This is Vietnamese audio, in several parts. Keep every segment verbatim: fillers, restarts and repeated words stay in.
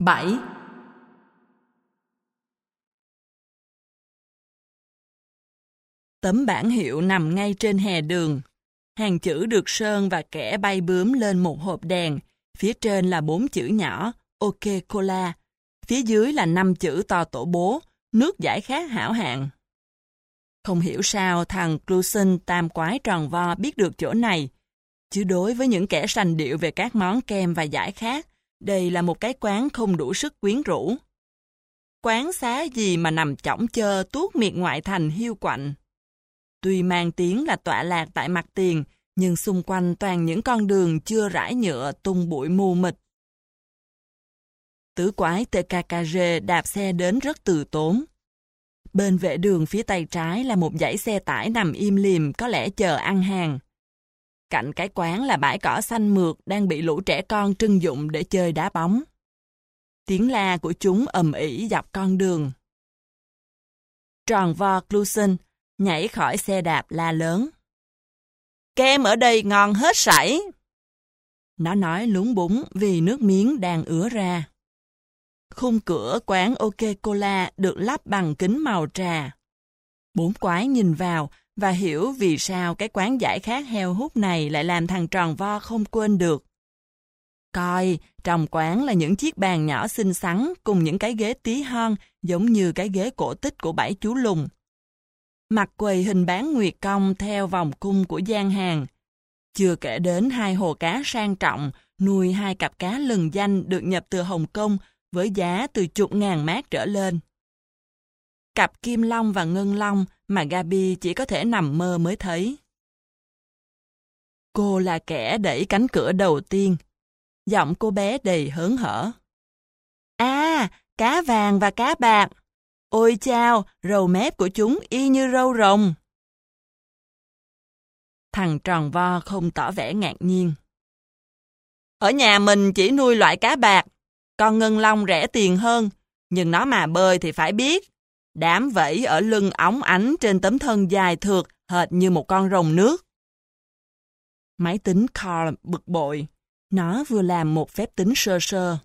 bảy. Tấm bảng hiệu nằm ngay trên hè đường. Hàng chữ được sơn và kẻ bay bướm lên một hộp đèn. Phía trên là bốn chữ nhỏ, OK Cola. Phía dưới là năm chữ to tổ bố, nước giải khát hảo hạng. Không hiểu sao thằng Cluson tam quái tròn vo biết được chỗ này. Chứ đối với những kẻ sành điệu về các món kem và giải khát, đây là một cái quán không đủ sức quyến rũ. Quán xá gì mà nằm chõng chơ tuốt miệt ngoại thành hiu quạnh. Tuy mang tiếng là tọa lạc tại mặt tiền, nhưng xung quanh toàn những con đường chưa rải nhựa tung bụi mù mịt. Tứ quái tê ca ca rê đạp xe đến rất từ tốn. Bên vệ đường phía tay trái là một dãy xe tải nằm im lìm có lẽ chờ ăn hàng. Cạnh cái quán là bãi cỏ xanh mượt đang bị lũ trẻ con trưng dụng để chơi đá bóng. Tiếng la của chúng ầm ĩ dọc con đường. Tròn vo Cluson nhảy khỏi xe đạp la lớn. Kem ở đây ngon hết sảy. Nó nói lúng búng vì nước miếng đang ứa ra. Khung cửa quán OK Cola được lắp bằng kính màu trà. Bốn quái nhìn vào và hiểu vì sao cái quán giải khát heo hút này lại làm thằng tròn vo không quên được. Coi, trong quán là những chiếc bàn nhỏ xinh xắn cùng những cái ghế tí hon giống như cái ghế cổ tích của bảy chú lùn. Mặt quầy hình bán nguyệt cong theo vòng cung của gian hàng. Chưa kể đến hai hồ cá sang trọng nuôi hai cặp cá lừng danh được nhập từ Hồng Kông với giá từ chục ngàn mác trở lên. Cặp kim long và ngân long mà Gaby chỉ có thể nằm mơ mới thấy. Cô là kẻ đẩy cánh cửa đầu tiên. Giọng cô bé đầy hớn hở. À, cá vàng và cá bạc. Ôi chao, râu mép của chúng y như râu rồng. Thằng tròn vo không tỏ vẻ ngạc nhiên. Ở nhà mình chỉ nuôi loại cá bạc. Con ngân long rẻ tiền hơn, nhưng nó mà bơi thì phải biết. Đám vẫy ở lưng óng ánh trên tấm thân dài thượt hệt như một con rồng nước. Máy tính Carl bực bội. Nó vừa làm một phép tính sơ sơ.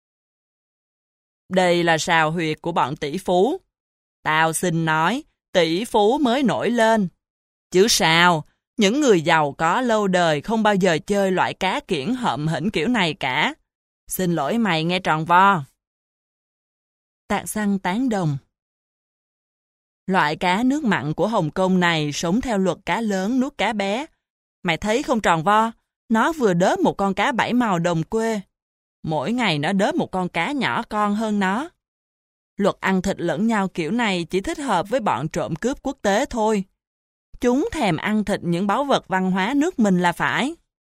Đây là sào huyệt của bọn tỷ phú. Tao xin nói, tỷ phú mới nổi lên. Chứ sao, những người giàu có lâu đời không bao giờ chơi loại cá kiển hợm hĩnh kiểu này cả. Xin lỗi mày nghe tròn vo. Tạc xăng tán đồng. Loại cá nước mặn của Hồng Kông này sống theo luật cá lớn nuốt cá bé. Mày thấy không tròn vo, nó vừa đớp một con cá bảy màu đồng quê. Mỗi ngày nó đớp một con cá nhỏ con hơn nó. Luật ăn thịt lẫn nhau kiểu này chỉ thích hợp với bọn trộm cướp quốc tế thôi. Chúng thèm ăn thịt những báu vật văn hóa nước mình là phải.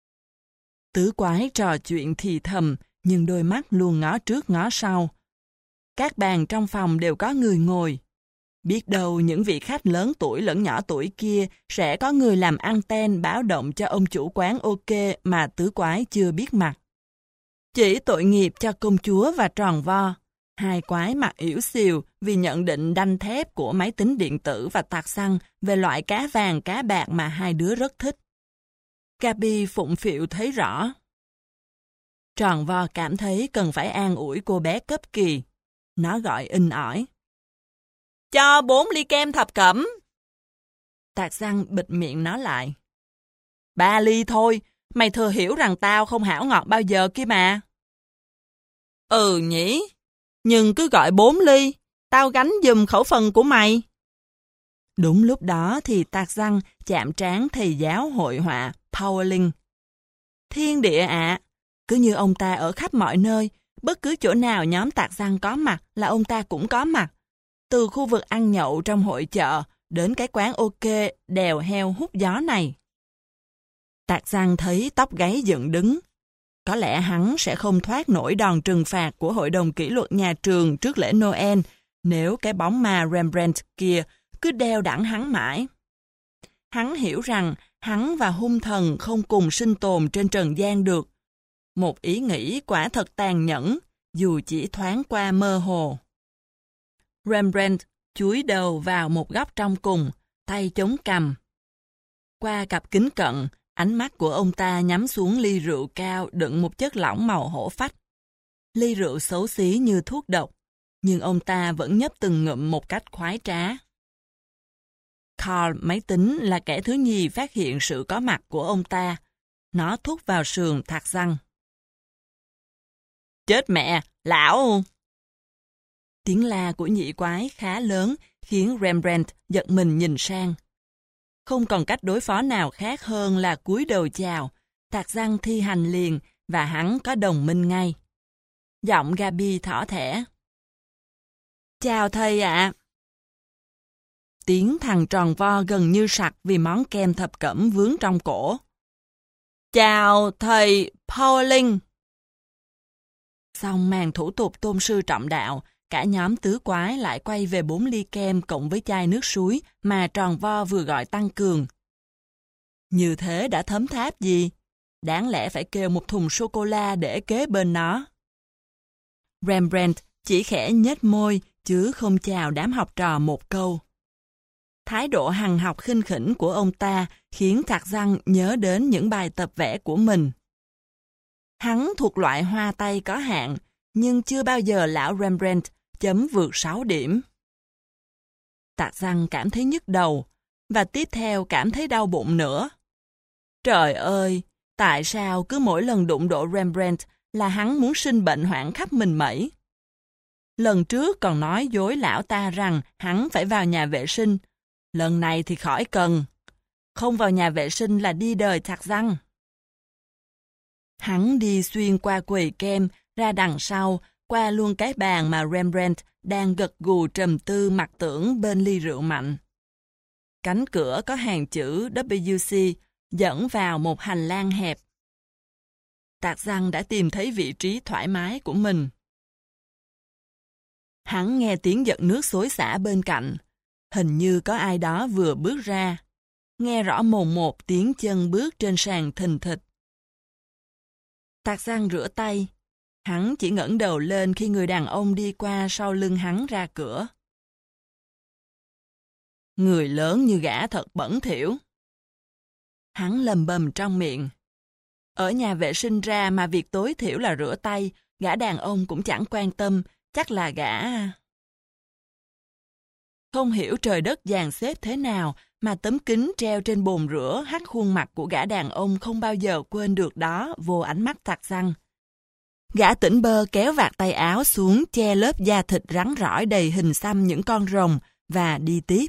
Tứ quái trò chuyện thì thầm, nhưng đôi mắt luôn ngó trước ngó sau. Các bàn trong phòng đều có người ngồi. Biết đâu những vị khách lớn tuổi lẫn nhỏ tuổi kia sẽ có người làm anten báo động cho ông chủ quán OK mà tứ quái chưa biết mặt. Chỉ tội nghiệp cho công chúa và tròn vo. Hai quái mặt yểu xìu vì nhận định đanh thép của máy tính điện tử và tạc xăng về loại cá vàng cá bạc mà hai đứa rất thích. Gaby phụng phịu thấy rõ. Tròn vo cảm thấy cần phải an ủi cô bé cấp kỳ. Nó gọi in ỏi. Cho bốn ly kem thập cẩm. Tạc xăng bịt miệng nó lại. Ba ly thôi, mày thừa hiểu rằng tao không hảo ngọt bao giờ kia mà. Ừ nhỉ, nhưng cứ gọi bốn ly, tao gánh giùm khẩu phần của mày. Đúng lúc đó thì tạc xăng chạm trán thầy giáo hội họa Powling. Thiên địa ạ, à, cứ như ông ta ở khắp mọi nơi, bất cứ chỗ nào nhóm tạc xăng có mặt là ông ta cũng có mặt. Từ khu vực ăn nhậu trong hội chợ đến cái quán OK đèo heo hút gió này. Tạc xăng thấy tóc gáy dựng đứng. Có lẽ hắn sẽ không thoát nổi đòn trừng phạt của hội đồng kỷ luật nhà trường trước lễ Noel nếu cái bóng ma Rembrandt kia cứ đeo đẳng hắn mãi. Hắn hiểu rằng hắn và hung thần không cùng sinh tồn trên trần gian được. Một ý nghĩ quả thật tàn nhẫn, dù chỉ thoáng qua mơ hồ. Rembrandt chúi đầu vào một góc trong cùng, tay chống cằm. Qua cặp kính cận, ánh mắt của ông ta nhắm xuống ly rượu cao đựng một chất lỏng màu hổ phách. Ly rượu xấu xí như thuốc độc, nhưng ông ta vẫn nhấp từng ngụm một cách khoái trá. Carl máy tính là kẻ thứ nhì phát hiện sự có mặt của ông ta. Nó thúc vào sườn Thạc Giăng. Chết mẹ, lão! Tiếng la của nhị quái khá lớn khiến Rembrandt giật mình nhìn sang. Không còn cách đối phó nào khác hơn là cúi đầu chào. Thạc Giăng thi hành liền và hắn có đồng minh ngay. Giọng Gaby thỏ thẻ. Chào thầy ạ. Tiếng thằng tròn vo gần như sặc vì món kem thập cẩm vướng trong cổ. Chào thầy Pauling. Xong màn thủ tục tôn sư trọng đạo, cả nhóm tứ quái lại quay về bốn ly kem cộng với chai nước suối mà tròn vo vừa gọi tăng cường. Như thế đã thấm tháp gì? Đáng lẽ phải kêu một thùng sô-cô-la để kế bên nó. Rembrandt chỉ khẽ nhếch môi chứ không chào đám học trò một câu. Thái độ hằng học khinh khỉnh của ông ta khiến Thạc Giăng nhớ đến những bài tập vẽ của mình. Hắn thuộc loại hoa tay có hạn, nhưng chưa bao giờ lão Rembrandt chấm vượt sáu điểm. Thạc Giăng cảm thấy nhức đầu, và tiếp theo cảm thấy đau bụng nữa. Trời ơi, tại sao cứ mỗi lần đụng độ Rembrandt là hắn muốn sinh bệnh hoạn khắp mình mẩy? Lần trước còn nói dối lão ta rằng hắn phải vào nhà vệ sinh. Lần này thì khỏi cần. Không vào nhà vệ sinh là đi đời Thạc Giăng. Hắn đi xuyên qua quầy kem, ra đằng sau, qua luôn cái bàn mà Rembrandt đang gật gù trầm tư mặc tưởng bên ly rượu mạnh. Cánh cửa có hàng chữ W C dẫn vào một hành lang hẹp. Thạc Giăng đã tìm thấy vị trí thoải mái của mình. Hắn nghe tiếng giật nước xối xả bên cạnh. Hình như có ai đó vừa bước ra. Nghe rõ mồn một tiếng chân bước trên sàn thình thịch. Thạc Giăng rửa tay. Hắn chỉ ngẩng đầu lên khi người đàn ông đi qua sau lưng hắn ra cửa. Người lớn như gã thật bẩn thỉu. Hắn lầm bầm trong miệng. Ở nhà vệ sinh ra mà việc tối thiểu là rửa tay, gã đàn ông cũng chẳng quan tâm, chắc là gã... Không hiểu trời đất dàn xếp thế nào mà tấm kính treo trên bồn rửa hắt khuôn mặt của gã đàn ông không bao giờ quên được đó vô ánh mắt Thạc Giăng. Gã tỉnh bơ kéo vạt tay áo xuống che lớp da thịt rắn rỏi đầy hình xăm những con rồng và đi tiếp.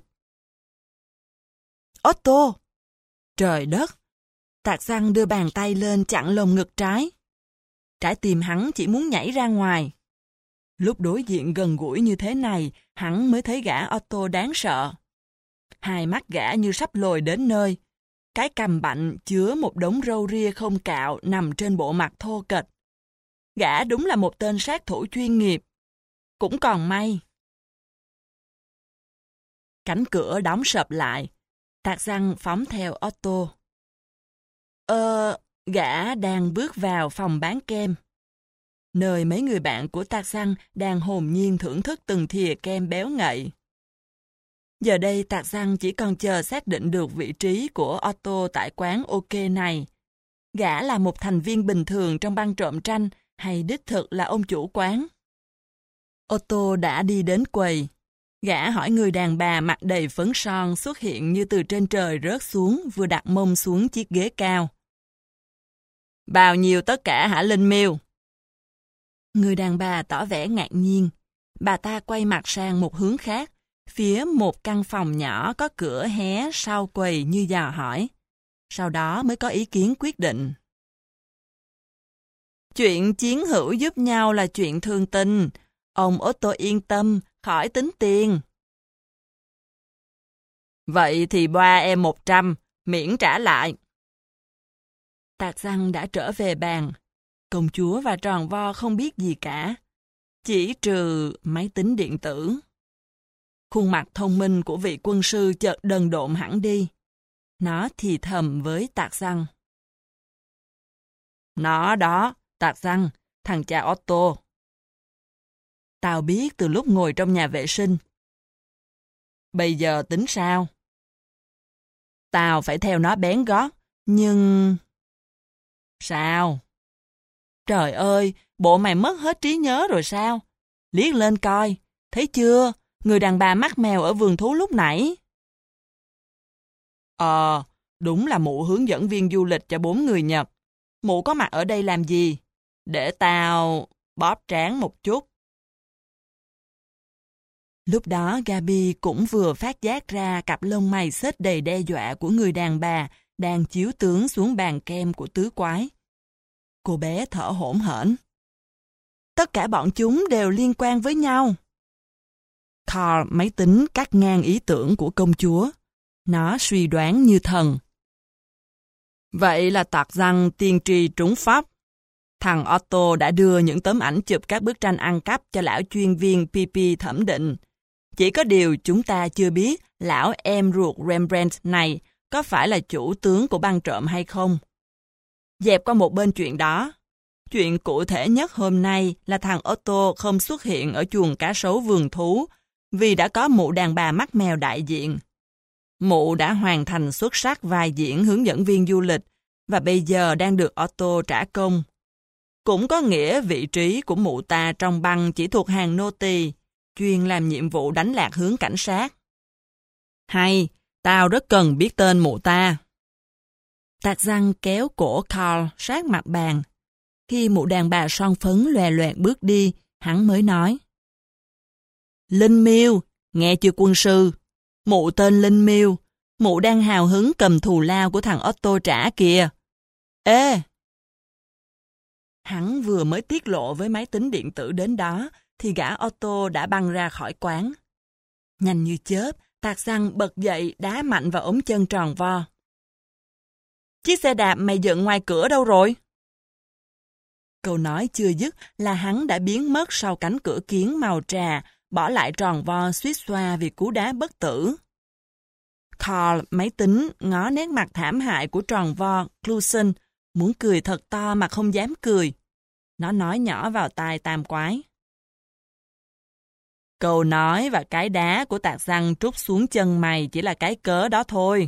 Otto! Trời đất! Thạc Giăng đưa bàn tay lên chặn lồng ngực trái. Trái tim hắn chỉ muốn nhảy ra ngoài. Lúc đối diện gần gũi như thế này, hắn mới thấy gã Otto đáng sợ. Hai mắt gã như sắp lồi đến nơi. Cái cằm bạnh chứa một đống râu ria không cạo nằm trên bộ mặt thô kệch. Gã đúng là một tên sát thủ chuyên nghiệp. Cũng còn may. Cánh cửa đóng sập lại. Thạc Giăng phóng theo Otto. Ờ, gã đang bước vào phòng bán kem. Nơi mấy người bạn của Thạc Giăng đang hồn nhiên thưởng thức từng thìa kem béo ngậy. Giờ đây Thạc Giăng chỉ còn chờ xác định được vị trí của Otto tại quán OK này. Gã là một thành viên bình thường trong băng trộm tranh hay đích thực là ông chủ quán. Otto đã đi đến quầy. Gã hỏi người đàn bà mặt đầy phấn son xuất hiện như từ trên trời rớt xuống vừa đặt mông xuống chiếc ghế cao. Bao nhiêu tất cả hả Linh Miêu? Người đàn bà tỏ vẻ ngạc nhiên. Bà ta quay mặt sang một hướng khác, phía một căn phòng nhỏ có cửa hé sau quầy như dò hỏi. Sau đó mới có ý kiến quyết định. Chuyện chiến hữu giúp nhau là chuyện thường tình. Ông Otto yên tâm, khỏi tính tiền. Vậy thì boa em một trăm, miễn trả lại. Thạc Giăng đã trở về bàn. Công chúa và tròn vo không biết gì cả, chỉ trừ máy tính điện tử. Khuôn mặt thông minh của vị quân sư chợt đần độn hẳn đi. Nó thì thầm với Thạc Giăng. Nó đó, Thạc Giăng, thằng cha Otto. Tao biết từ lúc ngồi trong nhà vệ sinh. Bây giờ tính sao? Tao phải theo nó bén gót, nhưng... Sao? Trời ơi, bộ mày mất hết trí nhớ rồi sao? Liếc lên coi, thấy chưa, người đàn bà mắt mèo ở vườn thú lúc nãy. Ờ, đúng là mụ hướng dẫn viên du lịch cho bốn người Nhật. Mụ có mặt ở đây làm gì? Để tao bóp trán một chút. Lúc đó Gabi cũng vừa phát giác ra cặp lông mày xết đầy đe dọa của người đàn bà đang chiếu tướng xuống bàn kem của tứ quái. Cô bé thở hổn hển. Tất cả bọn chúng đều liên quan với nhau. Carl máy tính cắt ngang ý tưởng của công chúa. Nó suy đoán như thần. Vậy là tặc răng tiên tri trúng phóc. Thằng Otto đã đưa những tấm ảnh chụp các bức tranh ăn cắp cho lão chuyên viên Pippi thẩm định. Chỉ có điều chúng ta chưa biết lão em ruột Rembrandt này có phải là chủ tướng của băng trộm hay không. Dẹp qua một bên chuyện đó. Chuyện cụ thể nhất hôm nay là thằng Otto không xuất hiện ở chuồng cá sấu vườn thú vì đã có mụ đàn bà mắt mèo đại diện. Mụ đã hoàn thành xuất sắc vai diễn hướng dẫn viên du lịch và bây giờ đang được Otto trả công. Cũng có nghĩa vị trí của mụ ta trong băng chỉ thuộc hàng nô tỳ, chuyên làm nhiệm vụ đánh lạc hướng cảnh sát. Hay, tao rất cần biết tên mụ ta. Tạc răng kéo cổ Carl sát mặt bàn. Khi mụ đàn bà son phấn loè loẹt bước đi, hắn mới nói. Linh Miêu, nghe chưa quân sư? Mụ tên Linh Miêu, mụ đang hào hứng cầm thù lao của thằng Otto trả kìa. Ê! Hắn vừa mới tiết lộ với máy tính điện tử đến đó, thì gã Otto đã băng ra khỏi quán. Nhanh như chớp, Tạc răng bật dậy đá mạnh vào ống chân tròn vo. Chiếc xe đạp mày dựng ngoài cửa đâu rồi? Câu nói chưa dứt là hắn đã biến mất sau cánh cửa kiến màu trà, bỏ lại tròn vo suýt xoa vì cú đá bất tử. Carl máy tính ngó nét mặt thảm hại của tròn vo Clusen, muốn cười thật to mà không dám cười. Nó nói nhỏ vào tai tam quái. Câu nói và cái đá của Tạc răng trút xuống chân mày chỉ là cái cớ đó thôi.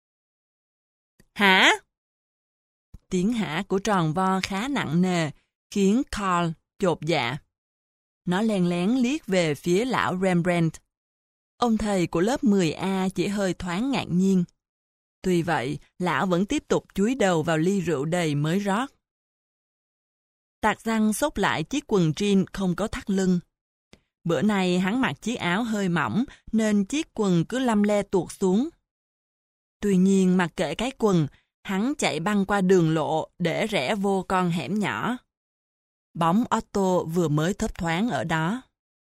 Hả? Tiếng hả của tròn vo khá nặng nề, khiến Carl chột dạ. Nó len lén liếc về phía lão Rembrandt. Ông thầy của lớp mười A chỉ hơi thoáng ngạc nhiên. Tuy vậy, lão vẫn tiếp tục chúi đầu vào ly rượu đầy mới rót. Tạc răng xốc lại chiếc quần jean không có thắt lưng. Bữa nay hắn mặc chiếc áo hơi mỏng nên chiếc quần cứ lăm le tuột xuống. Tuy nhiên mặc kệ cái quần, hắn chạy băng qua đường lộ để rẽ vô con hẻm nhỏ. Bóng Otto vừa mới thấp thoáng ở đó.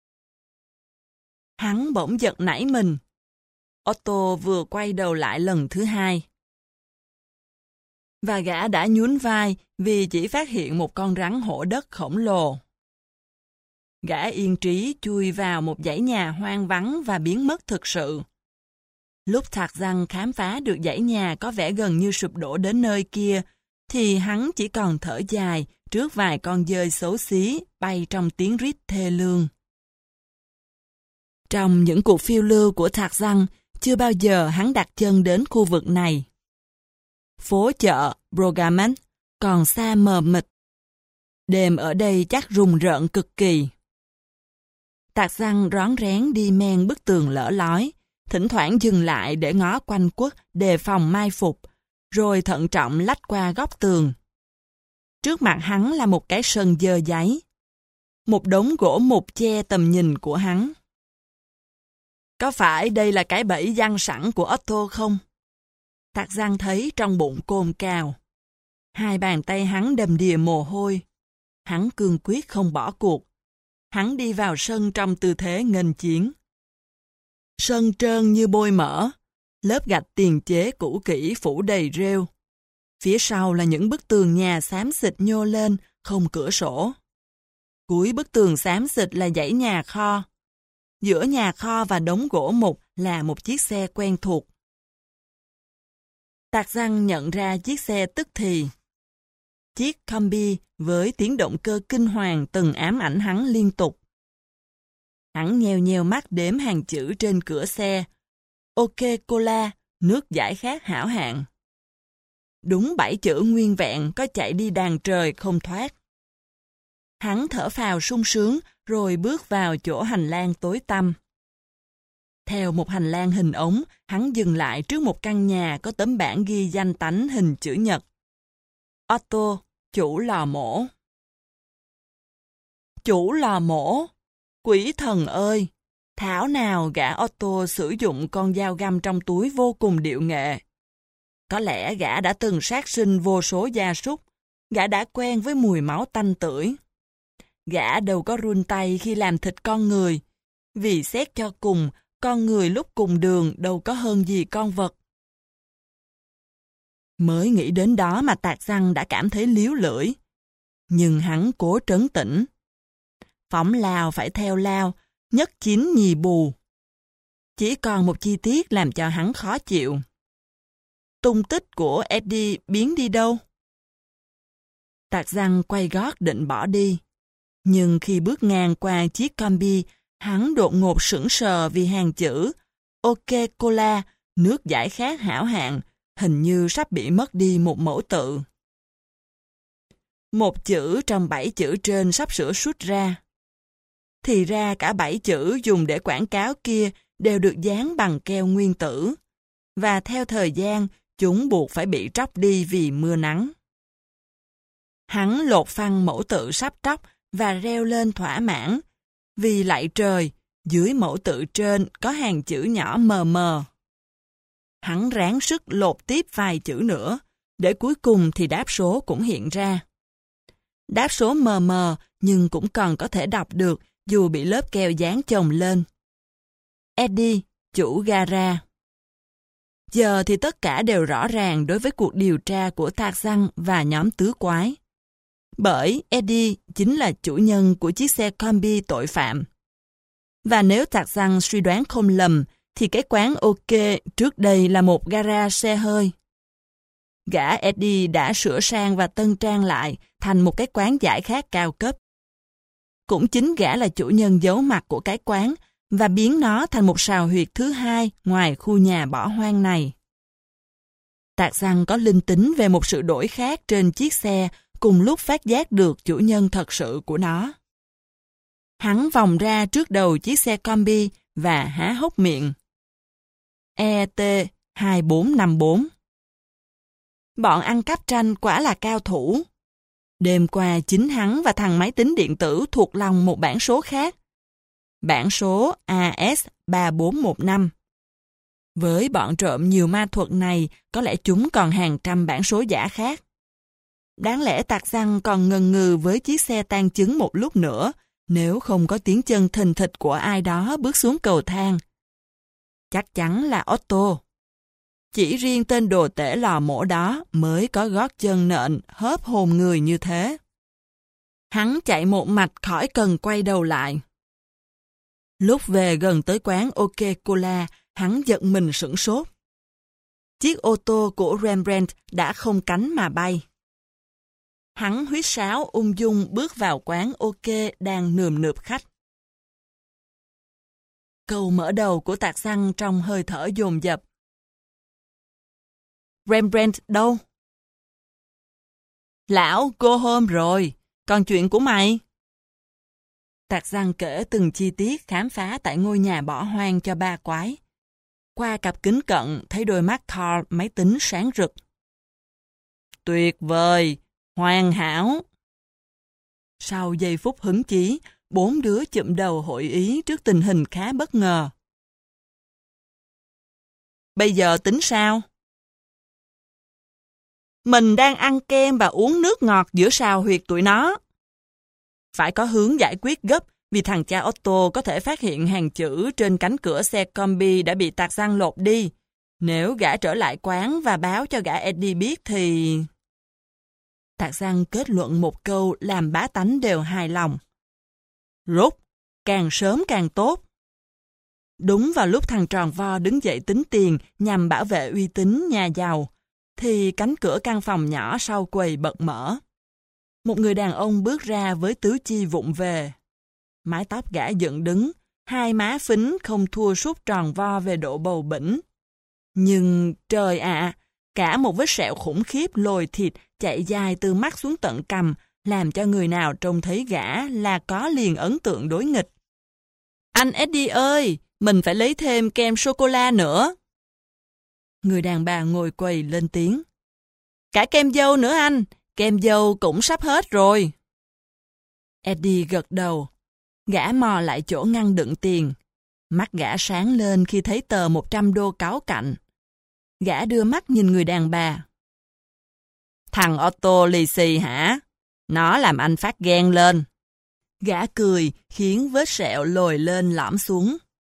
Hắn bỗng giật nảy mình. Otto vừa quay đầu lại lần thứ hai. Và gã đã nhún vai vì chỉ phát hiện một con rắn hổ đất khổng lồ. Gã yên trí chui vào một dãy nhà hoang vắng và biến mất thực sự. Lúc Tạc răng khám phá được dãy nhà có vẻ gần như sụp đổ đến nơi kia, thì hắn chỉ còn thở dài trước vài con dơi xấu xí bay trong tiếng rít thê lương. Trong những cuộc phiêu lưu của Tạc răng, chưa bao giờ hắn đặt chân đến khu vực này. Phố chợ Brogaman còn xa mờ mịt. Đêm ở đây chắc rùng rợn cực kỳ. Tạc răng rón rén đi men bức tường lở lói, thỉnh thoảng dừng lại để ngó quanh quất đề phòng mai phục, rồi thận trọng lách qua góc tường. Trước mặt hắn là một cái sân dơ dáy. Một đống gỗ mục che tầm nhìn của hắn. Có phải đây là cái bẫy giăng sẵn của Otto không? Tạc răng thấy trong bụng cồn cào. Hai bàn tay hắn đầm đìa mồ hôi. Hắn cương quyết không bỏ cuộc. Hắn đi vào sân trong tư thế nghênh chiến. Sân trơn như bôi mỡ, lớp gạch tiền chế cũ kỹ phủ đầy rêu. Phía sau là những bức tường nhà xám xịt nhô lên, không cửa sổ. Cuối bức tường xám xịt là dãy nhà kho. Giữa nhà kho và đống gỗ mục là một chiếc xe quen thuộc. Tạc răng nhận ra chiếc xe tức thì. Chiếc combi với tiếng động cơ kinh hoàng từng ám ảnh hắn liên tục. Hắn nheo nheo mắt đếm hàng chữ trên cửa xe. Ok Cola, nước giải khát hảo hạng. Đúng bảy chữ nguyên vẹn có chạy đi đàn trời không thoát. Hắn thở phào sung sướng rồi bước vào chỗ hành lang tối tăm. Theo một hành lang hình ống, hắn dừng lại trước một căn nhà có tấm bảng ghi danh tánh hình chữ nhật. Otto, chủ lò mổ. Chủ lò mổ? Quỷ thần ơi! Thảo nào gã Otto sử dụng con dao găm trong túi vô cùng điệu nghệ. Có lẽ gã đã từng sát sinh vô số gia súc, gã đã quen với mùi máu tanh tưởi. Gã đâu có run tay khi làm thịt con người, vì xét cho cùng, con người lúc cùng đường đâu có hơn gì con vật. Mới nghĩ đến đó mà Tạc Răng đã cảm thấy líu lưỡi. Nhưng hắn cố trấn tĩnh. Phóng lao phải theo lao, nhất chín nhì bù. Chỉ còn một chi tiết làm cho hắn khó chịu. Tung tích của Eddie biến đi đâu? Tạc Răng quay gót định bỏ đi. Nhưng khi bước ngang qua chiếc combi, hắn đột ngột sững sờ vì hàng chữ OK Cola, nước giải khát hảo hạng, hình như sắp bị mất đi một mẫu tự. Một chữ trong bảy chữ trên sắp sửa sút ra. Thì ra cả bảy chữ dùng để quảng cáo kia đều được dán bằng keo nguyên tử. Và theo thời gian, chúng buộc phải bị tróc đi vì mưa nắng. Hắn lột phăng mẫu tự sắp tróc và reo lên thỏa mãn. Vì lạy trời, dưới mẫu tự trên có hàng chữ nhỏ mờ mờ. Hắn ráng sức lột tiếp vài chữ nữa, để cuối cùng thì đáp số cũng hiện ra. Đáp số mờ mờ nhưng cũng còn có thể đọc được dù bị lớp keo dán chồng lên. Eddie, chủ gara. Giờ thì tất cả đều rõ ràng đối với cuộc điều tra của Tạc Răng và nhóm tứ quái. Bởi Eddie chính là chủ nhân của chiếc xe combi tội phạm. Và nếu Tạc Răng suy đoán không lầm, thì cái quán OK trước đây là một gara xe hơi. Gã Eddie đã sửa sang và tân trang lại thành một cái quán giải khát cao cấp. Cũng chính gã là chủ nhân giấu mặt của cái quán và biến nó thành một sào huyệt thứ hai ngoài khu nhà bỏ hoang này. Tạc Răng có linh tính về một sự đổi khác trên chiếc xe cùng lúc phát giác được chủ nhân thật sự của nó. Hắn vòng ra trước đầu chiếc xe combi và há hốc miệng. E T hai bốn năm bốn. Bọn ăn cắp tranh quả là cao thủ. Đêm qua chính hắn và thằng máy tính điện tử thuộc lòng một bảng số khác. Bảng số A S ba bốn một năm. Với bọn trộm nhiều ma thuật này, có lẽ chúng còn hàng trăm bảng số giả khác. Đáng lẽ Tạc Răng còn ngần ngừ với chiếc xe tan chứng một lúc nữa, nếu không có tiếng chân thình thịch của ai đó bước xuống cầu thang. Chắc chắn là Otto. Chỉ riêng tên đồ tể lò mổ đó mới có gót chân nện hớp hồn người như thế. Hắn chạy một mạch khỏi cần quay đầu lại. Lúc về gần tới quán OK Cola, hắn giận mình sửng sốt. Chiếc ô tô của Rembrandt đã không cánh mà bay. Hắn huýt sáo ung dung bước vào quán OK đang nườm nượp khách. Câu mở đầu của Tạc Răng trong hơi thở dồn dập. Rembrandt đâu? Lão, go home rồi, còn chuyện của mày? Tạc Răng kể từng chi tiết khám phá tại ngôi nhà bỏ hoang cho ba quái. Qua cặp kính cận thấy đôi mắt Carl máy tính sáng rực. Tuyệt vời, hoàn hảo. Sau giây phút hứng chí, bốn đứa chụm đầu hội ý trước tình hình khá bất ngờ. Bây giờ tính sao? Mình đang ăn kem và uống nước ngọt giữa sào huyệt tụi nó. Phải có hướng giải quyết gấp vì thằng cha Otto có thể phát hiện hàng chữ trên cánh cửa xe combi đã bị Tạc Răng lột đi. Nếu gã trở lại quán và báo cho gã Eddie biết thì... Tạc Răng kết luận một câu làm bá tánh đều hài lòng. Rốt, càng sớm càng tốt. Đúng vào lúc thằng tròn vo đứng dậy tính tiền nhằm bảo vệ uy tín nhà giàu, thì cánh cửa căn phòng nhỏ sau quầy bật mở. Một người đàn ông bước ra với tứ chi vụng về. Mái tóc gã dựng đứng, hai má phính không thua sút tròn vo về độ bầu bĩnh. Nhưng trời ạ, à, cả một vết sẹo khủng khiếp lồi thịt chạy dài từ mắt xuống tận cằm làm cho người nào trông thấy gã là có liền ấn tượng đối nghịch. Anh Eddie ơi, mình phải lấy thêm kem sô-cô-la nữa. Người đàn bà ngồi quầy lên tiếng. Cả kem dâu nữa anh, kem dâu cũng sắp hết rồi. Eddie gật đầu. Gã mò lại chỗ ngăn đựng tiền. Mắt gã sáng lên khi thấy tờ một trăm đô cáu cạnh. Gã đưa mắt nhìn người đàn bà. Thằng Otto lì xì hả? Nó làm anh phát ghen lên. Gã cười khiến vết sẹo lồi lên lõm xuống.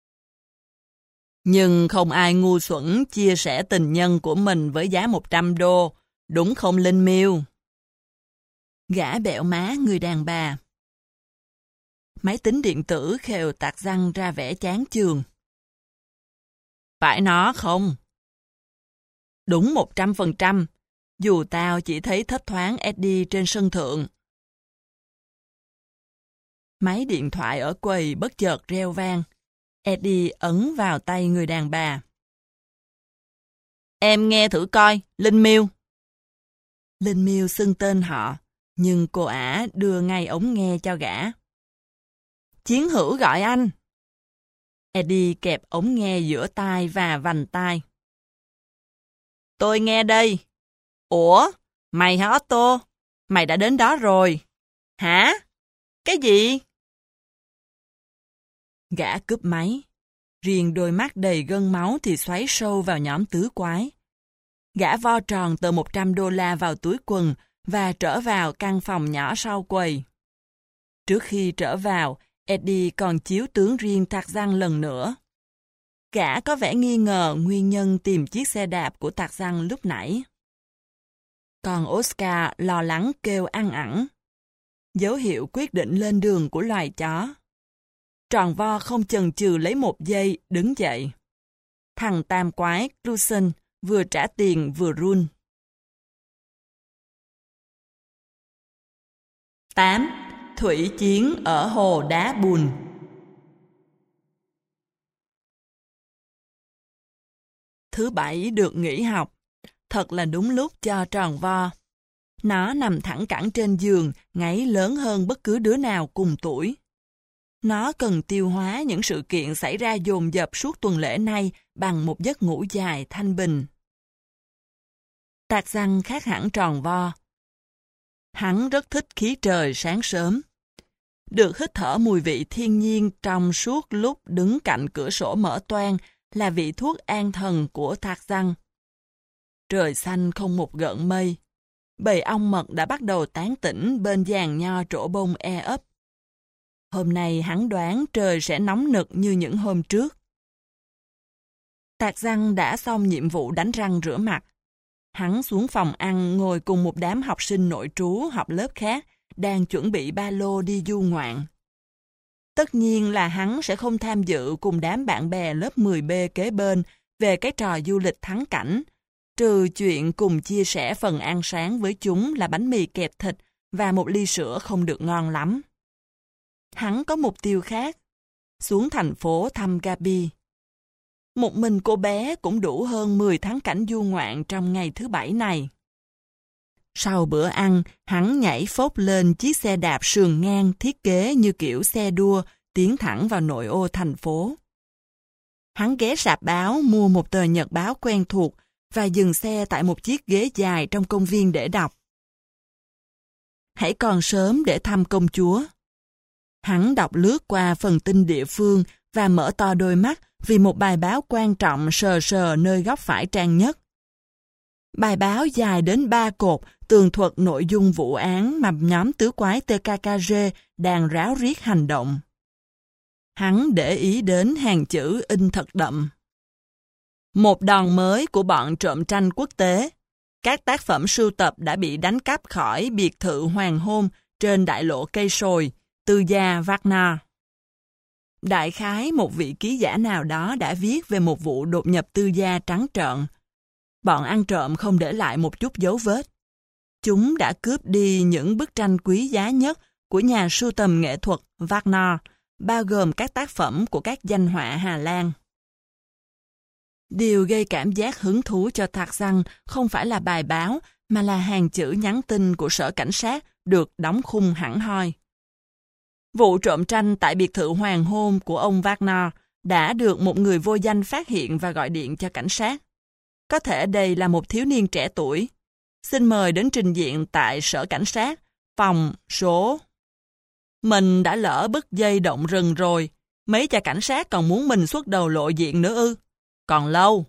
Nhưng không ai ngu xuẩn chia sẻ tình nhân của mình với giá một trăm đô, đúng không Linh Miêu? Gã bẹo má người đàn bà. Máy tính điện tử khều tạc răng ra vẻ chán chường. Phải nó không? Đúng một trăm phần trăm, dù tao chỉ thấy thấp thoáng Eddie trên sân thượng. Máy điện thoại ở quầy bất chợt reo vang. Eddie ấn vào tay người đàn bà. Em nghe thử coi, Linh Miêu. Linh Miêu xưng tên họ, nhưng cô ả đưa ngay ống nghe cho gã. Chiến hữu gọi anh. Eddie kẹp ống nghe giữa tai và vành tai. Tôi nghe đây. Ủa, mày hả Otto? Mày đã đến đó rồi. Hả? Cái gì? Gã cúp máy. Riêng đôi mắt đầy gân máu thì xoáy sâu vào nhóm tứ quái. Gã vo tròn tờ một trăm đô la vào túi quần và trở vào căn phòng nhỏ sau quầy. Trước khi trở vào, Eddie còn chiếu tướng riêng Tạc Răng lần nữa. Gã có vẻ nghi ngờ nguyên nhân tìm chiếc xe đạp của Tạc Răng lúc nãy. Còn Oscar lo lắng kêu ăn ẳng. Dấu hiệu quyết định lên đường của loài chó. Tròn vo không chần chừ lấy một giây đứng dậy. Thằng tam quái Cluson vừa trả tiền vừa run. tám. Thủy chiến ở hồ đá bùn. Thứ bảy được nghỉ học. Thật là đúng lúc cho tròn vo. Nó nằm thẳng cẳng trên giường, ngáy lớn hơn bất cứ đứa nào cùng tuổi. Nó cần tiêu hóa những sự kiện xảy ra dồn dập suốt tuần lễ nay bằng một giấc ngủ dài thanh bình. Tạc Răng khác hẳn tròn vo. Hắn rất thích khí trời sáng sớm. Được hít thở mùi vị thiên nhiên trong suốt lúc đứng cạnh cửa sổ mở toang là vị thuốc an thần của Tạc Răng. Trời xanh không một gợn mây. Bầy ong mật đã bắt đầu tán tỉnh bên giàn nho trổ bông e ấp. Hôm nay hắn đoán trời sẽ nóng nực như những hôm trước. Tạc Răng đã xong nhiệm vụ đánh răng rửa mặt. Hắn xuống phòng ăn ngồi cùng một đám học sinh nội trú học lớp khác đang chuẩn bị ba lô đi du ngoạn. Tất nhiên là hắn sẽ không tham dự cùng đám bạn bè lớp mười B kế bên về cái trò du lịch thắng cảnh, trừ chuyện cùng chia sẻ phần ăn sáng với chúng là bánh mì kẹp thịt và một ly sữa không được ngon lắm. Hắn có mục tiêu khác, xuống thành phố thăm Gabi. Một mình cô bé cũng đủ hơn mười thắng cảnh du ngoạn trong ngày thứ bảy này. Sau bữa ăn, hắn nhảy phốc lên chiếc xe đạp sườn ngang thiết kế như kiểu xe đua tiến thẳng vào nội ô thành phố. Hắn ghé rạp báo mua một tờ nhật báo quen thuộc và dừng xe tại một chiếc ghế dài trong công viên để đọc. Hãy còn sớm để thăm công chúa. Hắn đọc lướt qua phần tin địa phương và mở to đôi mắt vì một bài báo quan trọng sờ sờ nơi góc phải trang nhất. Bài báo dài đến ba cột tường thuật nội dung vụ án mà nhóm tứ quái tê ca ca rê đang ráo riết hành động. Hắn để ý đến hàng chữ in thật đậm. Một đòn mới của bọn trộm tranh quốc tế. Các tác phẩm sưu tập đã bị đánh cắp khỏi biệt thự hoàng hôn trên đại lộ cây sồi, tư gia Wagner. Đại khái một vị ký giả nào đó đã viết về một vụ đột nhập tư gia trắng trợn. Bọn ăn trộm không để lại một chút dấu vết. Chúng đã cướp đi những bức tranh quý giá nhất của nhà sưu tầm nghệ thuật Wagner, bao gồm các tác phẩm của các danh họa Hà Lan. Điều gây cảm giác hứng thú cho Tạc Răng không phải là bài báo, mà là hàng chữ nhắn tin của sở cảnh sát được đóng khung hẳn hoi. Vụ trộm tranh tại biệt thự hoàng hôn của ông Wagner đã được một người vô danh phát hiện và gọi điện cho cảnh sát. Có thể đây là một thiếu niên trẻ tuổi. Xin mời đến trình diện tại sở cảnh sát, phòng số. Mình đã lỡ bứt dây động rừng rồi, mấy cha cảnh sát còn muốn mình xuất đầu lộ diện nữa ư? Còn lâu.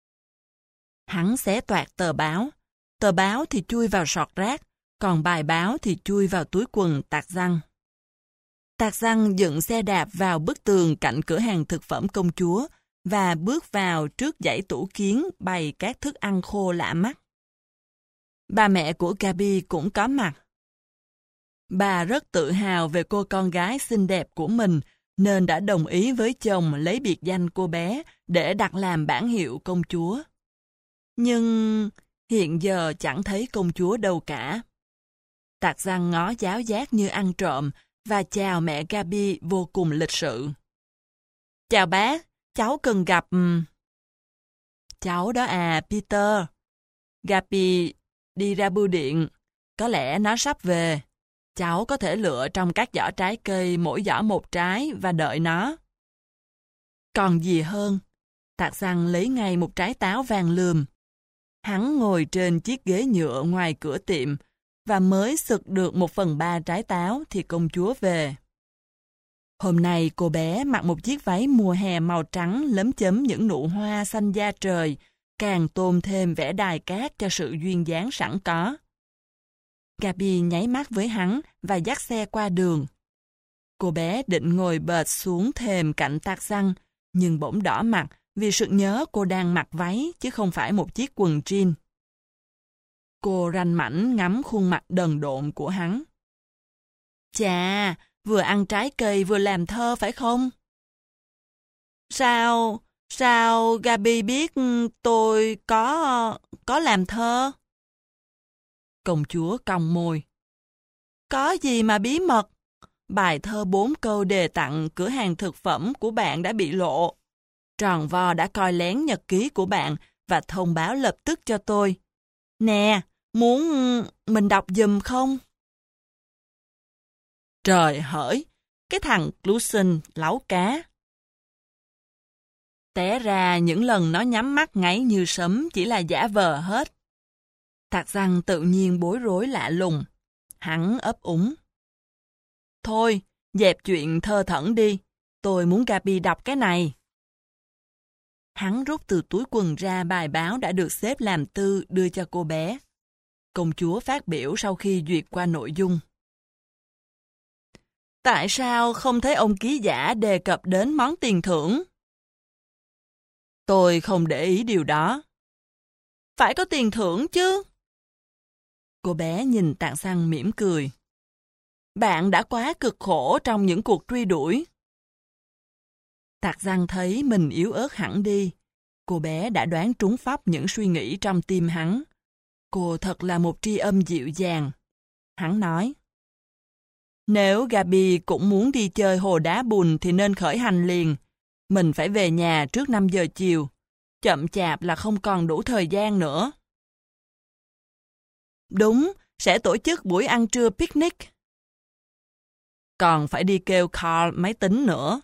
Hắn xé toạc tờ báo. Tờ báo thì chui vào sọt rác, còn bài báo thì chui vào túi quần Tạc Răng. Tạc Răng dựng xe đạp vào bức tường cạnh cửa hàng thực phẩm công chúa và bước vào trước dãy tủ kiến bày các thức ăn khô lạ mắt. Bà mẹ của Gaby cũng có mặt. Bà rất tự hào về cô con gái xinh đẹp của mình nên đã đồng ý với chồng lấy biệt danh cô bé để đặt làm bản hiệu công chúa. Nhưng hiện giờ chẳng thấy công chúa đâu cả. Tạc Răng ngó giáo giác như ăn trộm và chào mẹ Gaby vô cùng lịch sự. Chào bác, cháu cần gặp... Cháu đó à, Peter. Gaby đi ra bưu điện, có lẽ nó sắp về. Cháu có thể lựa trong các giỏ trái cây mỗi giỏ một trái và đợi nó. Còn gì hơn, Tạc Răng lấy ngay một trái táo vàng lườm. Hắn ngồi trên chiếc ghế nhựa ngoài cửa tiệm và mới xực được một phần ba trái táo thì công chúa về. Hôm nay cô bé mặc một chiếc váy mùa hè màu trắng lấm chấm những nụ hoa xanh da trời, càng tôn thêm vẻ đài cát cho sự duyên dáng sẵn có. Gaby nháy mắt với hắn và dắt xe qua đường. Cô bé định ngồi bệt xuống thềm cạnh Tạc Răng, nhưng bỗng đỏ mặt vì sực nhớ cô đang mặc váy chứ không phải một chiếc quần jean. Cô ranh mãnh ngắm khuôn mặt đần độn của hắn. Chà, vừa ăn trái cây vừa làm thơ phải không? Sao, sao Gaby biết tôi có, có làm thơ? Công chúa cong môi. Có gì mà bí mật? Bài thơ bốn câu đề tặng cửa hàng thực phẩm của bạn đã bị lộ. Tròn vo đã coi lén nhật ký của bạn và thông báo lập tức cho tôi. Nè, muốn mình đọc giùm không? Trời hỡi, cái thằng Clusen láu cá. Té ra những lần nó nhắm mắt ngáy như sấm chỉ là giả vờ hết. Tạc Răng tự nhiên bối rối lạ lùng. Hắn ấp úng. Thôi, dẹp chuyện thơ thẩn đi. Tôi muốn Gaby đọc cái này. Hắn rút từ túi quần ra bài báo đã được xếp làm tư đưa cho cô bé. Công chúa phát biểu sau khi duyệt qua nội dung. Tại sao không thấy ông ký giả đề cập đến món tiền thưởng? Tôi không để ý điều đó. Phải có tiền thưởng chứ. Cô bé nhìn Tạc Răng mỉm cười. Bạn đã quá cực khổ trong những cuộc truy đuổi. Tạc Răng thấy mình yếu ớt hẳn đi. Cô bé đã đoán trúng phóc những suy nghĩ trong tim hắn. Cô thật là một tri âm dịu dàng. Hắn nói. Nếu Gaby cũng muốn đi chơi hồ đá bùn thì nên khởi hành liền. Mình phải về nhà trước năm giờ chiều. Chậm chạp là không còn đủ thời gian nữa. Đúng, sẽ tổ chức buổi ăn trưa picnic. Còn phải đi kêu Carl máy tính nữa.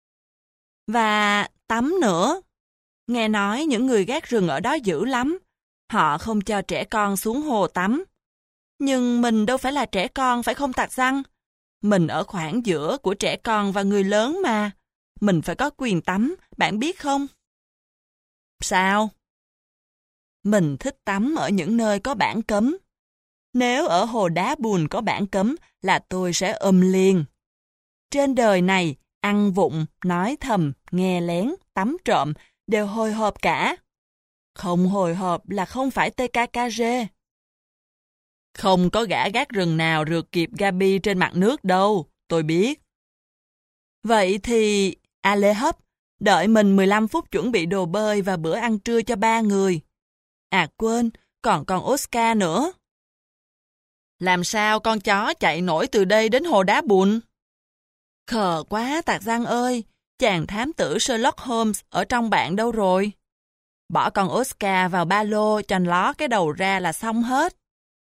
Và tắm nữa. Nghe nói những người gác rừng ở đó dữ lắm. Họ không cho trẻ con xuống hồ tắm. Nhưng mình đâu phải là trẻ con phải không Tạc Răng? Mình ở khoảng giữa của trẻ con và người lớn mà. Mình phải có quyền tắm, bạn biết không? Sao? Mình thích tắm ở những nơi có bảng cấm. Nếu ở hồ đá bùn có bảng cấm là tôi sẽ ôm liền. Trên đời này, ăn vụng, nói thầm, nghe lén, tắm trộm đều hồi hộp cả. Không hồi hộp là không phải tê ca ca rê. Không có gã gác rừng nào rượt kịp Gaby trên mặt nước đâu, tôi biết. Vậy thì, Ale hấp, đợi mình mười lăm phút chuẩn bị đồ bơi và bữa ăn trưa cho ba người. À quên, còn còn Oscar nữa. Làm sao con chó chạy nổi từ đây đến hồ đá bùn? Khờ quá Tạc Răng ơi, chàng thám tử Sherlock Holmes ở trong bạn đâu rồi? Bỏ con Oscar vào ba lô cho ló cái đầu ra là xong hết.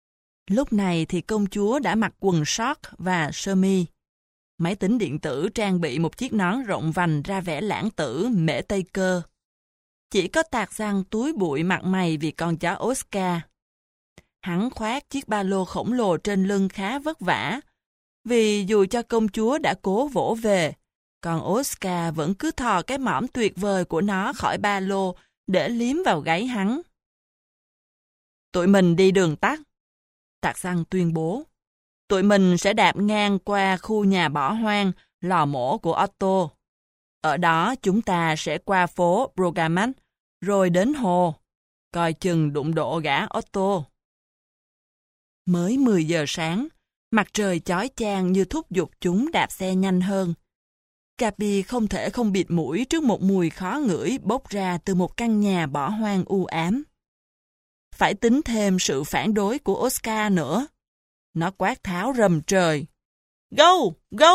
Lúc này thì công chúa đã mặc quần short và sơ mi. Máy tính điện tử trang bị một chiếc nón rộng vành ra vẻ lãng tử, mễ Tây Cơ. Chỉ có Tạc Răng túi bụi mặt mày vì con chó Oscar. Hắn khoác chiếc ba lô khổng lồ trên lưng khá vất vả, vì dù cho công chúa đã cố vỗ về, còn Oscar vẫn cứ thò cái mõm tuyệt vời của nó khỏi ba lô để liếm vào gáy hắn. Tụi mình đi đường tắt, Tạc Răng tuyên bố. Tụi mình sẽ đạp ngang qua khu nhà bỏ hoang, lò mổ của Otto. Ở đó chúng ta sẽ qua phố Bruggemann, rồi đến hồ, coi chừng đụng độ gã Otto. Mới mười giờ sáng, mặt trời chói chang như thúc giục chúng đạp xe nhanh hơn. Gabi không thể không bịt mũi trước một mùi khó ngửi bốc ra từ một căn nhà bỏ hoang u ám. Phải tính thêm sự phản đối của Oscar nữa. Nó quát tháo rầm trời. Go! Go!